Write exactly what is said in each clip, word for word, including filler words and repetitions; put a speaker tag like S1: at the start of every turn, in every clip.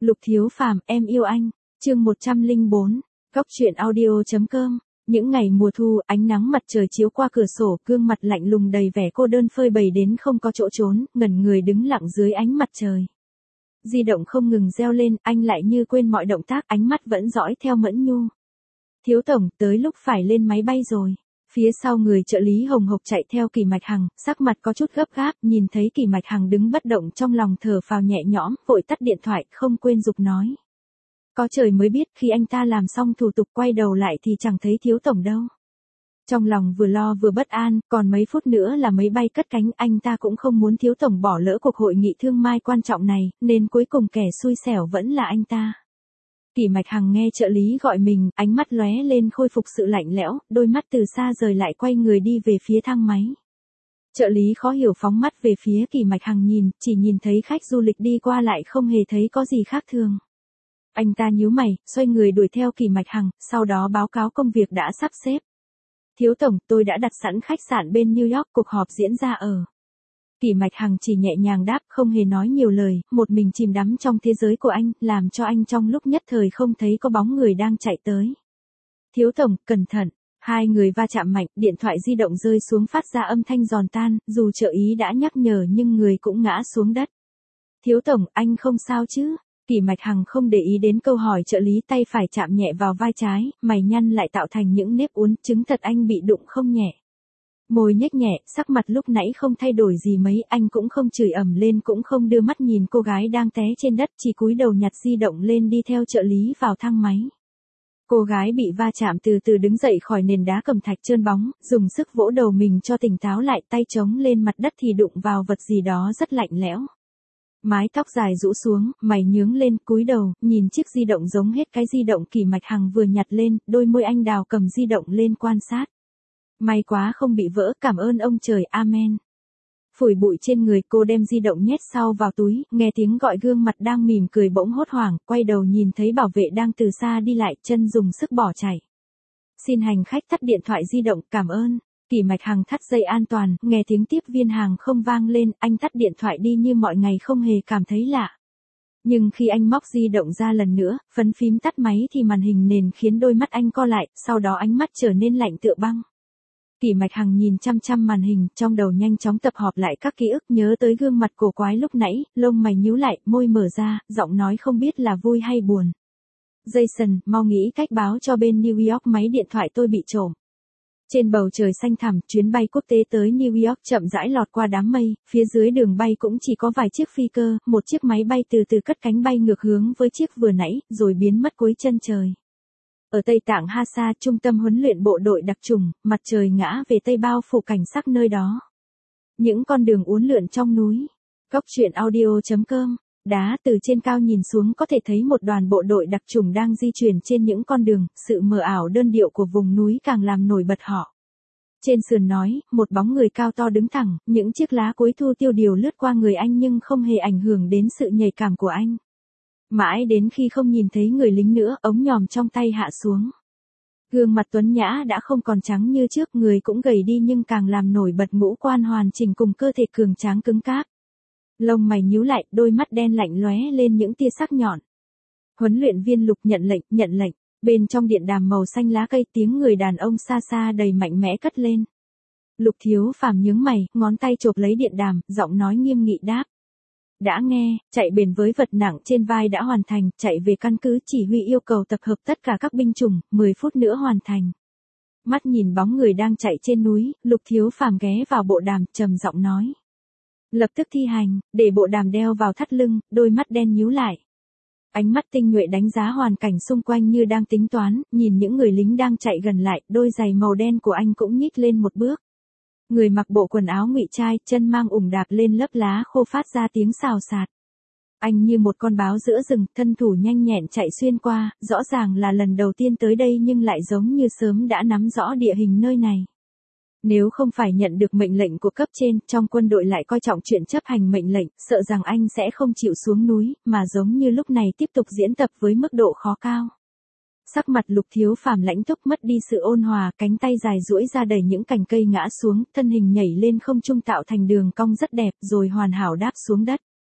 S1: Lục Thiếu Phàm, em yêu anh. Chương một trăm lẻ bốn. Góc truyện audio.com. Những ngày mùa thu, ánh nắng mặt trời chiếu qua cửa sổ, gương mặt lạnh lùng đầy vẻ cô đơn phơi bày đến không có chỗ trốn, ngẩn người đứng lặng dưới ánh mặt trời. Di động không ngừng reo lên, anh lại như quên mọi động tác, ánh mắt vẫn dõi theo Mẫn Nhu. Thiếu tổng, tới lúc phải lên máy bay rồi. Phía sau người trợ lý hồng hộc chạy theo Kỳ Mạch Hằng, sắc mặt có chút gấp gáp, nhìn thấy Kỳ Mạch Hằng đứng bất động trong lòng thở phào nhẹ nhõm, vội tắt điện thoại, không quên giục nói. Có trời mới biết khi anh ta làm xong thủ tục quay đầu lại thì chẳng thấy thiếu tổng đâu. Trong lòng vừa lo vừa bất an, còn mấy phút nữa là máy bay cất cánh, anh ta cũng không muốn thiếu tổng bỏ lỡ cuộc hội nghị thương mai quan trọng này, nên cuối cùng kẻ xui xẻo vẫn là anh ta. Kỳ Mạch Hằng nghe trợ lý gọi mình, ánh mắt lóe lên khôi phục sự lạnh lẽo, đôi mắt từ xa rời lại quay người đi về phía thang máy. Trợ lý khó hiểu phóng mắt về phía Kỳ Mạch Hằng nhìn, chỉ nhìn thấy khách du lịch đi qua lại không hề thấy có gì khác thường. Anh ta nhíu mày, xoay người đuổi theo Kỳ Mạch Hằng, sau đó báo cáo công việc đã sắp xếp. Thiếu tổng, tôi đã đặt sẵn khách sạn bên New York, cuộc họp diễn ra ở. Kỳ Mạch Hằng chỉ nhẹ nhàng đáp, không hề nói nhiều lời, một mình chìm đắm trong thế giới của anh, làm cho anh trong lúc nhất thời không thấy có bóng người đang chạy tới. Thiếu tổng, cẩn thận. Hai người va chạm mạnh, điện thoại di động rơi xuống phát ra âm thanh giòn tan, dù trợ ý đã nhắc nhở nhưng người cũng ngã xuống đất. Thiếu tổng, anh không sao chứ? Kỳ Mạch Hằng không để ý đến câu hỏi trợ lý, tay phải chạm nhẹ vào vai trái, mày nhăn lại tạo thành những nếp uốn, chứng thật anh bị đụng không nhẹ. Môi nhếch nhẹ, sắc mặt lúc nãy không thay đổi gì mấy, anh cũng không chửi ầm lên cũng không đưa mắt nhìn cô gái đang té trên đất, chỉ cúi đầu nhặt di động lên đi theo trợ lý vào thang máy. Cô gái bị va chạm từ từ đứng dậy khỏi nền đá cẩm thạch trơn bóng, dùng sức vỗ đầu mình cho tỉnh táo lại, tay chống lên mặt đất thì đụng vào vật gì đó rất lạnh lẽo. Mái tóc dài rũ xuống, mày nhướng lên, cúi đầu, nhìn chiếc di động giống hết cái di động Kỳ Mạch Hằng vừa nhặt lên, đôi môi anh đào cầm di động lên quan sát. May quá không bị vỡ, cảm ơn ông trời, amen. Phủi bụi trên người, cô đem di động nhét sau vào túi, nghe tiếng gọi, gương mặt đang mỉm cười bỗng hốt hoảng, quay đầu nhìn thấy bảo vệ đang từ xa đi lại, chân dùng sức bỏ chạy. Xin hành khách tắt điện thoại di động, cảm ơn. Kỳ Mạch Hằng thắt dây an toàn, nghe tiếng tiếp viên hàng không vang lên, anh tắt điện thoại đi như mọi ngày không hề cảm thấy lạ. Nhưng khi anh móc di động ra lần nữa, phấn phím tắt máy thì màn hình nền khiến đôi mắt anh co lại, sau đó ánh mắt trở nên lạnh tựa băng. Kỳ Mạch Hằng nhìn chăm chăm màn hình, trong đầu nhanh chóng tập hợp lại các ký ức, nhớ tới gương mặt cổ quái lúc nãy, lông mày nhíu lại, môi mở ra, giọng nói không biết là vui hay buồn. Jason, mau nghĩ cách báo cho bên New York máy điện thoại tôi bị trộm. Trên bầu trời xanh thẳm, chuyến bay quốc tế tới New York chậm rãi lọt qua đám mây, phía dưới đường bay cũng chỉ có vài chiếc phi cơ, một chiếc máy bay từ từ cất cánh bay ngược hướng với chiếc vừa nãy, rồi biến mất cuối chân trời. Ở Tây Tạng Hasa, trung tâm huấn luyện bộ đội đặc chủng, mặt trời ngã về tây bao phủ cảnh sắc nơi đó. Những con đường uốn lượn trong núi. Góc truyện audio.com. Đá từ trên cao nhìn xuống có thể thấy một đoàn bộ đội đặc chủng đang di chuyển trên những con đường, sự mờ ảo đơn điệu của vùng núi càng làm nổi bật họ. Trên sườn nói, một bóng người cao to đứng thẳng, những chiếc lá cuối thu tiêu điều lướt qua người anh nhưng không hề ảnh hưởng đến sự nhạy cảm của anh. Mãi đến khi không nhìn thấy người lính nữa, ống nhòm trong tay hạ xuống. Gương mặt tuấn nhã đã không còn trắng như trước, người cũng gầy đi nhưng càng làm nổi bật ngũ quan hoàn chỉnh cùng cơ thể cường tráng cứng cáp. Lông mày nhíu lại, đôi mắt đen lạnh lóe lên những tia sắc nhọn. Huấn luyện viên Lục, nhận lệnh, nhận lệnh. Bên trong điện đàm màu xanh lá cây, tiếng người đàn ông xa xa đầy mạnh mẽ cất lên. Lục Thiếu Phàm nhướng mày, ngón tay chộp lấy điện đàm, giọng nói nghiêm nghị đáp. Đã nghe, chạy bền với vật nặng trên vai đã hoàn thành, chạy về căn cứ chỉ huy yêu cầu tập hợp tất cả các binh chủng, mười phút nữa hoàn thành. Mắt nhìn bóng người đang chạy trên núi, Lục Thiếu Phàm ghé vào bộ đàm, trầm giọng nói. Lập tức thi hành, để bộ đàm đeo vào thắt lưng, đôi mắt đen nhíu lại. Ánh mắt tinh nhuệ đánh giá hoàn cảnh xung quanh như đang tính toán, nhìn những người lính đang chạy gần lại, đôi giày màu đen của anh cũng nhích lên một bước. Người mặc bộ quần áo ngụy trai, chân mang ủng đạp lên lớp lá khô phát ra tiếng xào xạc. Anh như một con báo giữa rừng, thân thủ nhanh nhẹn chạy xuyên qua, rõ ràng là lần đầu tiên tới đây nhưng lại giống như sớm đã nắm rõ địa hình nơi này. Nếu không phải nhận được mệnh lệnh của cấp trên, trong quân đội lại coi trọng chuyện chấp hành mệnh lệnh, sợ rằng anh sẽ không chịu xuống núi, mà giống như lúc này tiếp tục diễn tập với mức độ khó cao. Sắc mặt Lục Thiếu Phàm lãnh túc, mất đi sự ôn hòa, cánh tay dài duỗi ra đẩy những cành cây ngã xuống, thân hình nhảy lên không trung tạo thành đường cong rất đẹp, rồi hoàn hảo đáp xuống đất.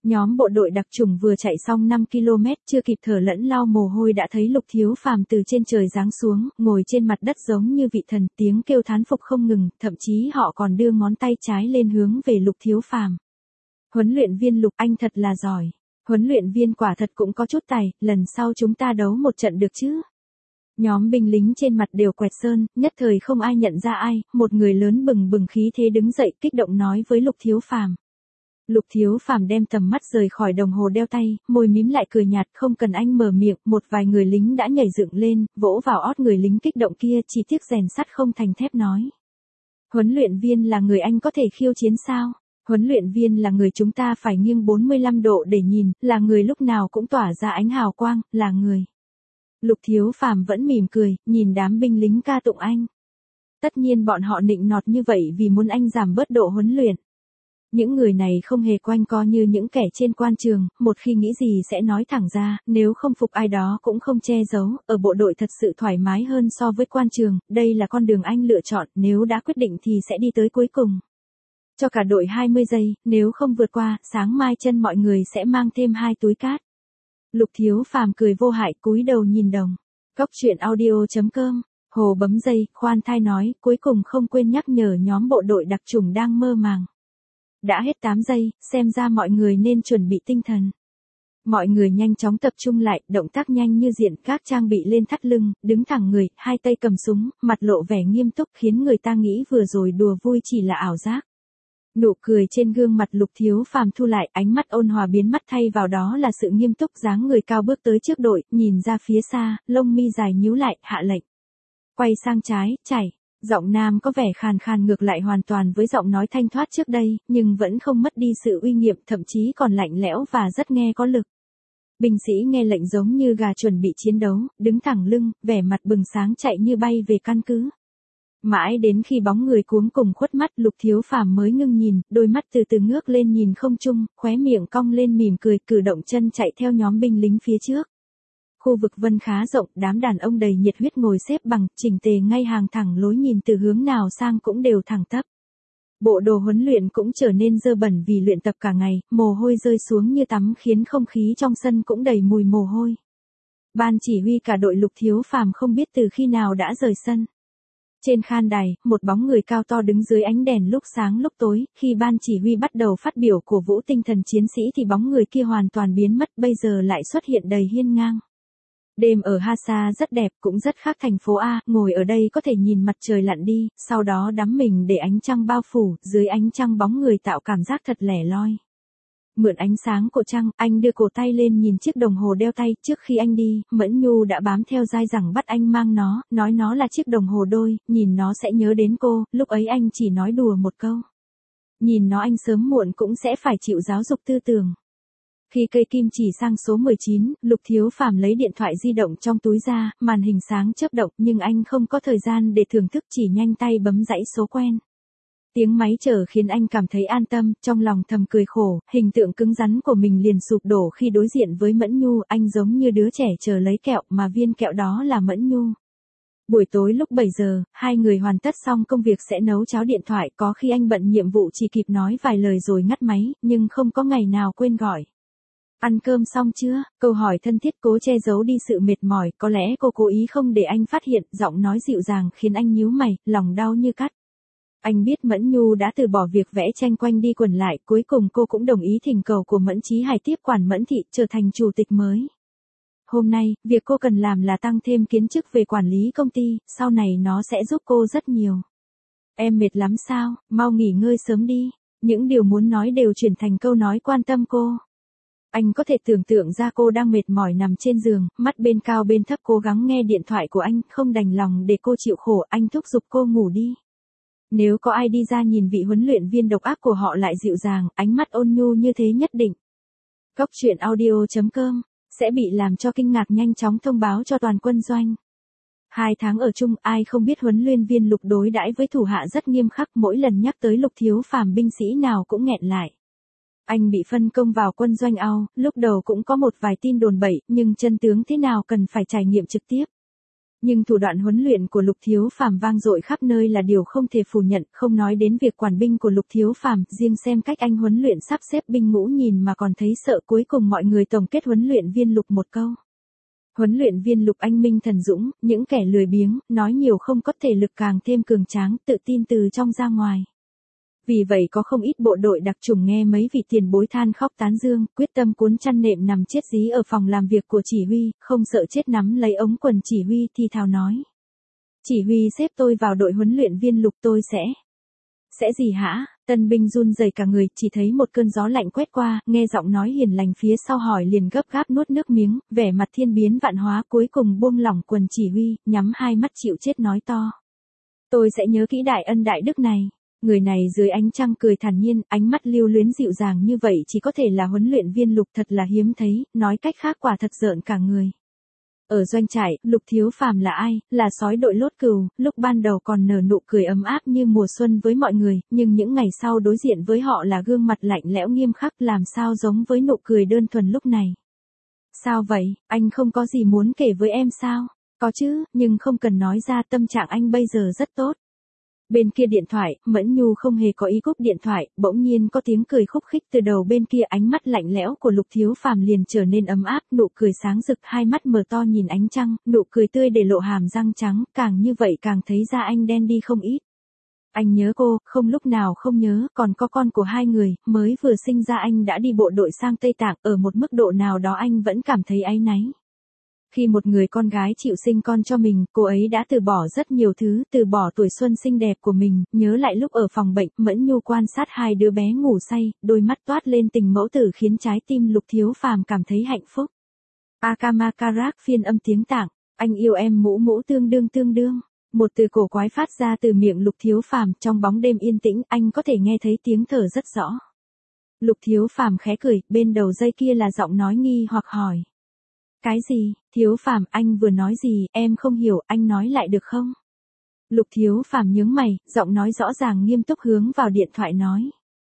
S1: Nhóm bộ đội đặc chủng vừa chạy xong năm ki lô mét chưa kịp thở lẫn lau mồ hôi đã thấy Lục Thiếu Phàm từ trên trời giáng xuống, ngồi trên mặt đất giống như vị thần, tiếng kêu thán phục không ngừng, thậm chí họ còn đưa ngón tay trái lên hướng về Lục Thiếu Phàm. Huấn luyện viên Lục, anh thật là giỏi. Huấn luyện viên quả thật cũng có chút tài, lần sau chúng ta đấu một trận được chứ? Nhóm binh lính trên mặt đều quẹt sơn, nhất thời không ai nhận ra ai, một người lớn bừng bừng khí thế đứng dậy kích động nói với Lục Thiếu Phàm. Lục Thiếu Phàm đem tầm mắt rời khỏi đồng hồ đeo tay, môi mím lại cười nhạt, không cần anh mở miệng, một vài người lính đã nhảy dựng lên, vỗ vào ót người lính kích động kia, chỉ tiếc rèn sắt không thành thép nói. Huấn luyện viên là người anh có thể khiêu chiến sao? Huấn luyện viên là người chúng ta phải nghiêng bốn mươi lăm độ để nhìn, là người lúc nào cũng tỏa ra ánh hào quang, là người. Lục Thiếu Phàm vẫn mỉm cười, nhìn đám binh lính ca tụng anh. Tất nhiên bọn họ nịnh nọt như vậy vì muốn anh giảm bớt độ huấn luyện. Những người này không hề quanh co như những kẻ trên quan trường, một khi nghĩ gì sẽ nói thẳng ra, nếu không phục ai đó cũng không che giấu, ở bộ đội thật sự thoải mái hơn so với quan trường, đây là con đường anh lựa chọn, nếu đã quyết định thì sẽ đi tới cuối cùng. Cho cả đội hai mươi giây, nếu không vượt qua, sáng mai chân mọi người sẽ mang thêm hai túi cát. Lục Thiếu Phàm cười vô hại, cúi đầu nhìn đồng. Cóc truyện audio chấm com, Hồ bấm dây, khoan thai nói, cuối cùng không quên nhắc nhở nhóm bộ đội đặc chủng đang mơ màng. Đã hết tám giây, xem ra mọi người nên chuẩn bị tinh thần. Mọi người nhanh chóng tập trung lại, động tác nhanh như diện, các trang bị lên thắt lưng, đứng thẳng người, hai tay cầm súng, mặt lộ vẻ nghiêm túc khiến người ta nghĩ vừa rồi đùa vui chỉ là ảo giác. Nụ cười trên gương mặt Lục Thiếu Phàm thu lại, ánh mắt ôn hòa biến mất thay vào đó là sự nghiêm túc, dáng người cao bước tới trước đội, nhìn ra phía xa, lông mi dài nhíu lại, hạ lệnh. Quay sang trái, chảy. Giọng nam có vẻ khàn khàn ngược lại hoàn toàn với giọng nói thanh thoát trước đây, nhưng vẫn không mất đi sự uy nghiêm, thậm chí còn lạnh lẽo và rất nghe có lực. Binh sĩ nghe lệnh giống như gà chuẩn bị chiến đấu, đứng thẳng lưng, vẻ mặt bừng sáng chạy như bay về căn cứ. Mãi đến khi bóng người cuống cùng khuất mắt, Lục Thiếu Phàm mới ngưng nhìn, đôi mắt từ từ ngước lên nhìn không trung, khóe miệng cong lên mỉm cười, cử động chân chạy theo nhóm binh lính phía trước. Khu vực vân khá rộng, đám đàn ông đầy nhiệt huyết ngồi xếp bằng, chỉnh tề ngay hàng thẳng lối nhìn từ hướng nào sang cũng đều thẳng tắp. Bộ đồ huấn luyện cũng trở nên dơ bẩn vì luyện tập cả ngày, mồ hôi rơi xuống như tắm khiến không khí trong sân cũng đầy mùi mồ hôi. Ban chỉ huy cả đội Lục Thiếu Phàm không biết từ khi nào đã rời sân. Trên khan đài, một bóng người cao to đứng dưới ánh đèn lúc sáng lúc tối, khi ban chỉ huy bắt đầu phát biểu cổ vũ tinh thần chiến sĩ thì bóng người kia hoàn toàn biến mất, bây giờ lại xuất hiện đầy hiên ngang. Đêm ở Hasa rất đẹp, cũng rất khác thành phố A, ngồi ở đây có thể nhìn mặt trời lặn đi, sau đó đắm mình để ánh trăng bao phủ, dưới ánh trăng bóng người tạo cảm giác thật lẻ loi. Mượn ánh sáng của trăng, anh đưa cổ tay lên nhìn chiếc đồng hồ đeo tay, trước khi anh đi, Mẫn Nhu đã bám theo dai dẳng bắt anh mang nó, nói nó là chiếc đồng hồ đôi, nhìn nó sẽ nhớ đến cô, lúc ấy anh chỉ nói đùa một câu. Nhìn nó anh sớm muộn cũng sẽ phải chịu giáo dục tư tưởng. Khi cây kim chỉ sang số mười chín, Lục Thiếu Phàm lấy điện thoại di động trong túi ra, màn hình sáng chớp động nhưng anh không có thời gian để thưởng thức chỉ nhanh tay bấm dãy số quen. Tiếng máy chờ khiến anh cảm thấy an tâm, trong lòng thầm cười khổ, hình tượng cứng rắn của mình liền sụp đổ khi đối diện với Mẫn Nhu, anh giống như đứa trẻ chờ lấy kẹo mà viên kẹo đó là Mẫn Nhu. Buổi tối lúc bảy giờ, hai người hoàn tất xong công việc sẽ nấu cháo điện thoại, có khi anh bận nhiệm vụ chỉ kịp nói vài lời rồi ngắt máy, nhưng không có ngày nào quên gọi. Ăn cơm xong chưa? Câu hỏi thân thiết cố che giấu đi sự mệt mỏi, có lẽ cô cố ý không để anh phát hiện, giọng nói dịu dàng khiến anh nhíu mày, lòng đau như cắt. Anh biết Mẫn Nhu đã từ bỏ việc vẽ tranh quanh đi quẩn lại, cuối cùng cô cũng đồng ý thỉnh cầu của Mẫn Chí Hải tiếp quản Mẫn Thị, trở thành chủ tịch mới. Hôm nay, việc cô cần làm là tăng thêm kiến chức về quản lý công ty, sau này nó sẽ giúp cô rất nhiều. Em mệt lắm sao, mau nghỉ ngơi sớm đi. Những điều muốn nói đều chuyển thành câu nói quan tâm cô. Anh có thể tưởng tượng ra cô đang mệt mỏi nằm trên giường, mắt bên cao bên thấp cố gắng nghe điện thoại của anh, không đành lòng để cô chịu khổ, anh thúc giục cô ngủ đi. Nếu có ai đi ra nhìn vị huấn luyện viên độc ác của họ lại dịu dàng, ánh mắt ôn nhu như thế nhất định. Cóc truyện audio chấm com sẽ bị làm cho kinh ngạc, nhanh chóng thông báo cho toàn quân doanh. Hai tháng ở chung, ai không biết huấn luyện viên Lục đối đãi với thủ hạ rất nghiêm khắc, mỗi lần nhắc tới Lục Thiếu Phàm binh sĩ nào cũng nghẹn lại. Anh bị phân công vào quân doanh ao, lúc đầu cũng có một vài tin đồn bậy, nhưng chân tướng thế nào cần phải trải nghiệm trực tiếp. Nhưng thủ đoạn huấn luyện của Lục Thiếu Phàm vang dội khắp nơi là điều không thể phủ nhận, không nói đến việc quản binh của Lục Thiếu Phàm, riêng xem cách anh huấn luyện sắp xếp binh ngũ nhìn mà còn thấy sợ. Cuối cùng mọi người tổng kết huấn luyện viên Lục một câu. Huấn luyện viên Lục anh minh thần dũng, những kẻ lười biếng, nói nhiều không có thể lực càng thêm cường tráng, tự tin từ trong ra ngoài. Vì vậy có không ít bộ đội đặc chủng nghe mấy vị tiền bối than khóc tán dương, quyết tâm cuốn chăn nệm nằm chết dí ở phòng làm việc của chỉ huy, không sợ chết nắm lấy ống quần chỉ huy thì thào nói. Chỉ huy xếp tôi vào đội huấn luyện viên Lục tôi sẽ. Sẽ gì hả? Tân binh run rẩy cả người, chỉ thấy một cơn gió lạnh quét qua, nghe giọng nói hiền lành phía sau hỏi liền gấp gáp nuốt nước miếng, vẻ mặt thiên biến vạn hóa cuối cùng buông lỏng quần chỉ huy, nhắm hai mắt chịu chết nói to. Tôi sẽ nhớ kỹ đại ân đại đức này. Người này dưới ánh trăng cười thản nhiên, ánh mắt lưu luyến dịu dàng như vậy chỉ có thể là huấn luyện viên Lục, thật là hiếm thấy, nói cách khác quả thật rợn cả người. Ở doanh trại, Lục Thiếu Phàm là ai? Là sói đội lốt cừu, lúc ban đầu còn nở nụ cười ấm áp như mùa xuân với mọi người, nhưng những ngày sau đối diện với họ là gương mặt lạnh lẽo nghiêm khắc, làm sao giống với nụ cười đơn thuần lúc này. Sao vậy, anh không có gì muốn kể với em sao? Có chứ, nhưng không cần nói ra, tâm trạng anh bây giờ rất tốt. Bên kia điện thoại, Mẫn Nhu không hề có ý cúp điện thoại, bỗng nhiên có tiếng cười khúc khích từ đầu bên kia, ánh mắt lạnh lẽo của Lục Thiếu Phàm liền trở nên ấm áp, nụ cười sáng rực, hai mắt mở to nhìn ánh trăng, nụ cười tươi để lộ hàm răng trắng, càng như vậy càng thấy da anh đen đi không ít. Anh nhớ cô, không lúc nào không nhớ, còn có con của hai người, mới vừa sinh ra anh đã đi bộ đội sang Tây Tạng, ở một mức độ nào đó anh vẫn cảm thấy áy náy. Khi một người con gái chịu sinh con cho mình, cô ấy đã từ bỏ rất nhiều thứ, từ bỏ tuổi xuân xinh đẹp của mình, nhớ lại lúc ở phòng bệnh, Mẫn Nhu quan sát hai đứa bé ngủ say, đôi mắt toát lên tình mẫu tử khiến trái tim Lục Thiếu Phàm cảm thấy hạnh phúc. Akamakarak phiên âm tiếng Tạng, anh yêu em mũ mũ tương đương tương đương. Một từ cổ quái phát ra từ miệng Lục Thiếu Phàm, trong bóng đêm yên tĩnh, anh có thể nghe thấy tiếng thở rất rõ. Lục Thiếu Phàm khẽ cười, bên đầu dây kia là giọng nói nghi hoặc hỏi. Cái gì, Thiếu Phàm, anh vừa nói gì, em không hiểu, anh nói lại được không? Lục Thiếu Phàm nhướng mày, giọng nói rõ ràng nghiêm túc hướng vào điện thoại nói.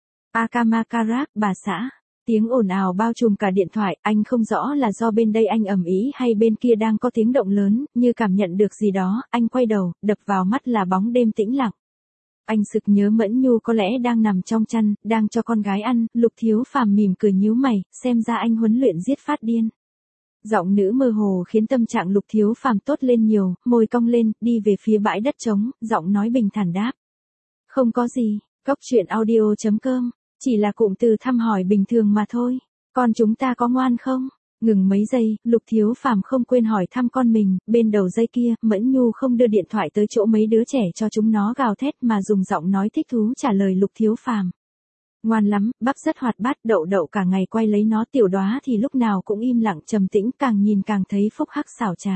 S1: Akamakarak, bà xã. Tiếng ồn ào bao trùm cả điện thoại, anh không rõ là do bên đây anh ầm ĩ hay bên kia đang có tiếng động lớn, như cảm nhận được gì đó, anh quay đầu, đập vào mắt là bóng đêm tĩnh lặng. Anh sực nhớ Mẫn Nhu có lẽ đang nằm trong chăn, đang cho con gái ăn, Lục Thiếu Phàm mỉm cười nhíu mày, xem ra anh huấn luyện giết phát điên. Giọng nữ mơ hồ khiến tâm trạng Lục Thiếu Phàm tốt lên nhiều, môi cong lên, đi về phía bãi đất trống, giọng nói bình thản đáp. Không có gì, cốc truyện audio chấm com, chỉ là cụm từ thăm hỏi bình thường mà thôi. Con chúng ta có ngoan không? Ngừng mấy giây, Lục Thiếu Phàm không quên hỏi thăm con mình, bên đầu dây kia, Mẫn Nhu không đưa điện thoại tới chỗ mấy đứa trẻ cho chúng nó gào thét mà dùng giọng nói thích thú trả lời Lục Thiếu Phàm. Ngoan lắm, bác rất hoạt bát, đậu đậu cả ngày quay lấy nó, tiểu Đóa thì lúc nào cũng im lặng trầm tĩnh, càng nhìn càng thấy phúc hắc xảo trá.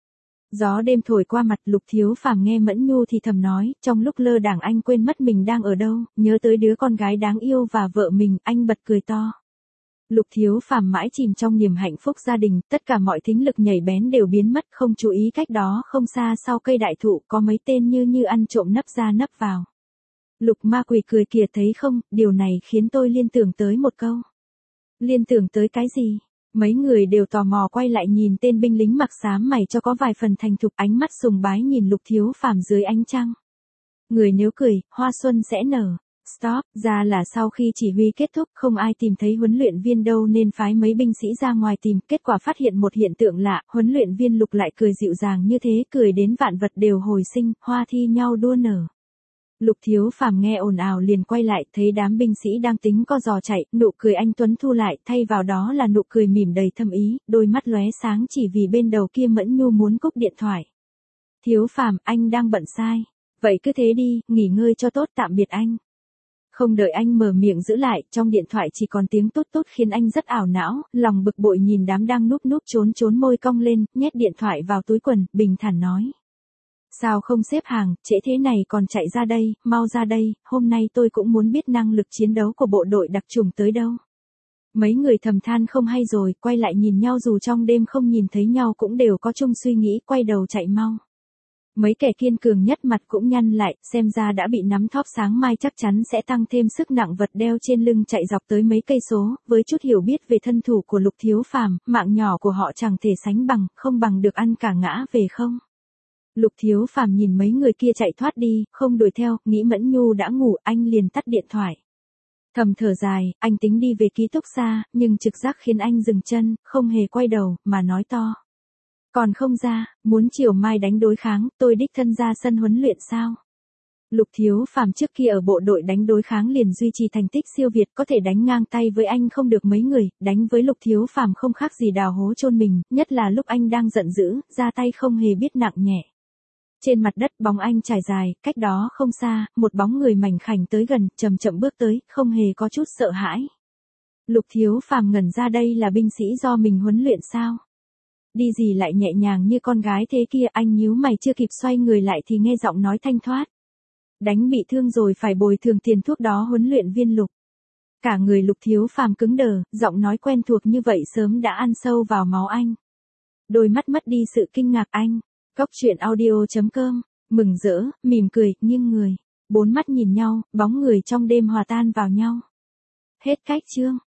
S1: Gió đêm thổi qua mặt, Lục Thiếu Phàm nghe Mẫn Nhu thì thầm nói, trong lúc lơ đảng anh quên mất mình đang ở đâu, nhớ tới đứa con gái đáng yêu và vợ mình, anh bật cười to. Lục Thiếu Phàm mãi chìm trong niềm hạnh phúc gia đình, tất cả mọi thính lực nhảy bén đều biến mất, không chú ý cách đó không xa sau cây đại thụ có mấy tên như như ăn trộm nấp ra nấp vào. Lục Ma Quỷ cười kìa, thấy không, điều này khiến tôi liên tưởng tới một câu. Liên tưởng tới cái gì? Mấy người đều tò mò quay lại nhìn tên binh lính mặc xám mày cho có vài phần thành thục, ánh mắt sùng bái nhìn Lục Thiếu Phàm dưới ánh trăng. Người nếu cười, hoa xuân sẽ nở. Stop, ra là sau khi chỉ huy kết thúc không ai tìm thấy huấn luyện viên đâu nên phái mấy binh sĩ ra ngoài tìm, kết quả phát hiện một hiện tượng lạ, huấn luyện viên Lục lại cười dịu dàng như thế, cười đến vạn vật đều hồi sinh, hoa thi nhau đua nở. Lục Thiếu Phàm nghe ồn ào liền quay lại, thấy đám binh sĩ đang tính co giò chạy, nụ cười anh tuấn thu lại, thay vào đó là nụ cười mỉm đầy thâm ý, đôi mắt lóe sáng chỉ vì bên đầu kia Mẫn Nhu muốn cúp điện thoại. Thiếu Phàm, anh đang bận sai. Vậy cứ thế đi, nghỉ ngơi cho tốt, tạm biệt anh. Không đợi anh mở miệng giữ lại, trong điện thoại chỉ còn tiếng tút tút khiến anh rất ảo não, lòng bực bội nhìn đám đang núp núp trốn trốn, môi cong lên, nhét điện thoại vào túi quần, bình thản nói. Sao không xếp hàng, trễ thế này còn chạy ra đây, mau ra đây, hôm nay tôi cũng muốn biết năng lực chiến đấu của bộ đội đặc chủng tới đâu. Mấy người thầm than không hay rồi, quay lại nhìn nhau dù trong đêm không nhìn thấy nhau cũng đều có chung suy nghĩ, quay đầu chạy mau. Mấy kẻ kiên cường nhất mặt cũng nhăn lại, xem ra đã bị nắm thóp, sáng mai chắc chắn sẽ tăng thêm sức nặng vật đeo trên lưng chạy dọc tới mấy cây số, với chút hiểu biết về thân thủ của Lục Thiếu Phàm, mạng nhỏ của họ chẳng thể sánh bằng, không bằng được ăn cả ngã về không. Lục Thiếu Phàm nhìn mấy người kia chạy thoát đi, không đuổi theo, nghĩ Mẫn Nhu đã ngủ, anh liền tắt điện thoại. Thầm thở dài, anh tính đi về ký túc xá, nhưng trực giác khiến anh dừng chân, không hề quay đầu, mà nói to. Còn không ra, muốn chiều mai đánh đối kháng, tôi đích thân ra sân huấn luyện sao? Lục Thiếu Phàm trước kia ở bộ đội đánh đối kháng liền duy trì thành tích siêu việt, có thể đánh ngang tay với anh không được mấy người, đánh với Lục Thiếu Phàm không khác gì đào hố chôn mình, nhất là lúc anh đang giận dữ, ra tay không hề biết nặng nhẹ. Trên mặt đất bóng anh trải dài, cách đó không xa, một bóng người mảnh khảnh tới gần, chậm chậm bước tới, không hề có chút sợ hãi. Lục Thiếu Phàm ngẩn ra, đây là binh sĩ do mình huấn luyện sao? Đi gì lại nhẹ nhàng như con gái thế kia, anh nhíu mày chưa kịp xoay người lại thì nghe giọng nói thanh thoát. Đánh bị thương rồi phải bồi thường tiền thuốc đó huấn luyện viên Lục. Cả người Lục Thiếu Phàm cứng đờ, giọng nói quen thuộc như vậy sớm đã ăn sâu vào máu anh. Đôi mắt mất đi sự kinh ngạc anh. Góc truyện audio chấm com, mừng rỡ, mỉm cười, nghiêng người. Bốn mắt nhìn nhau, bóng người trong đêm hòa tan vào nhau. Hết cách chương.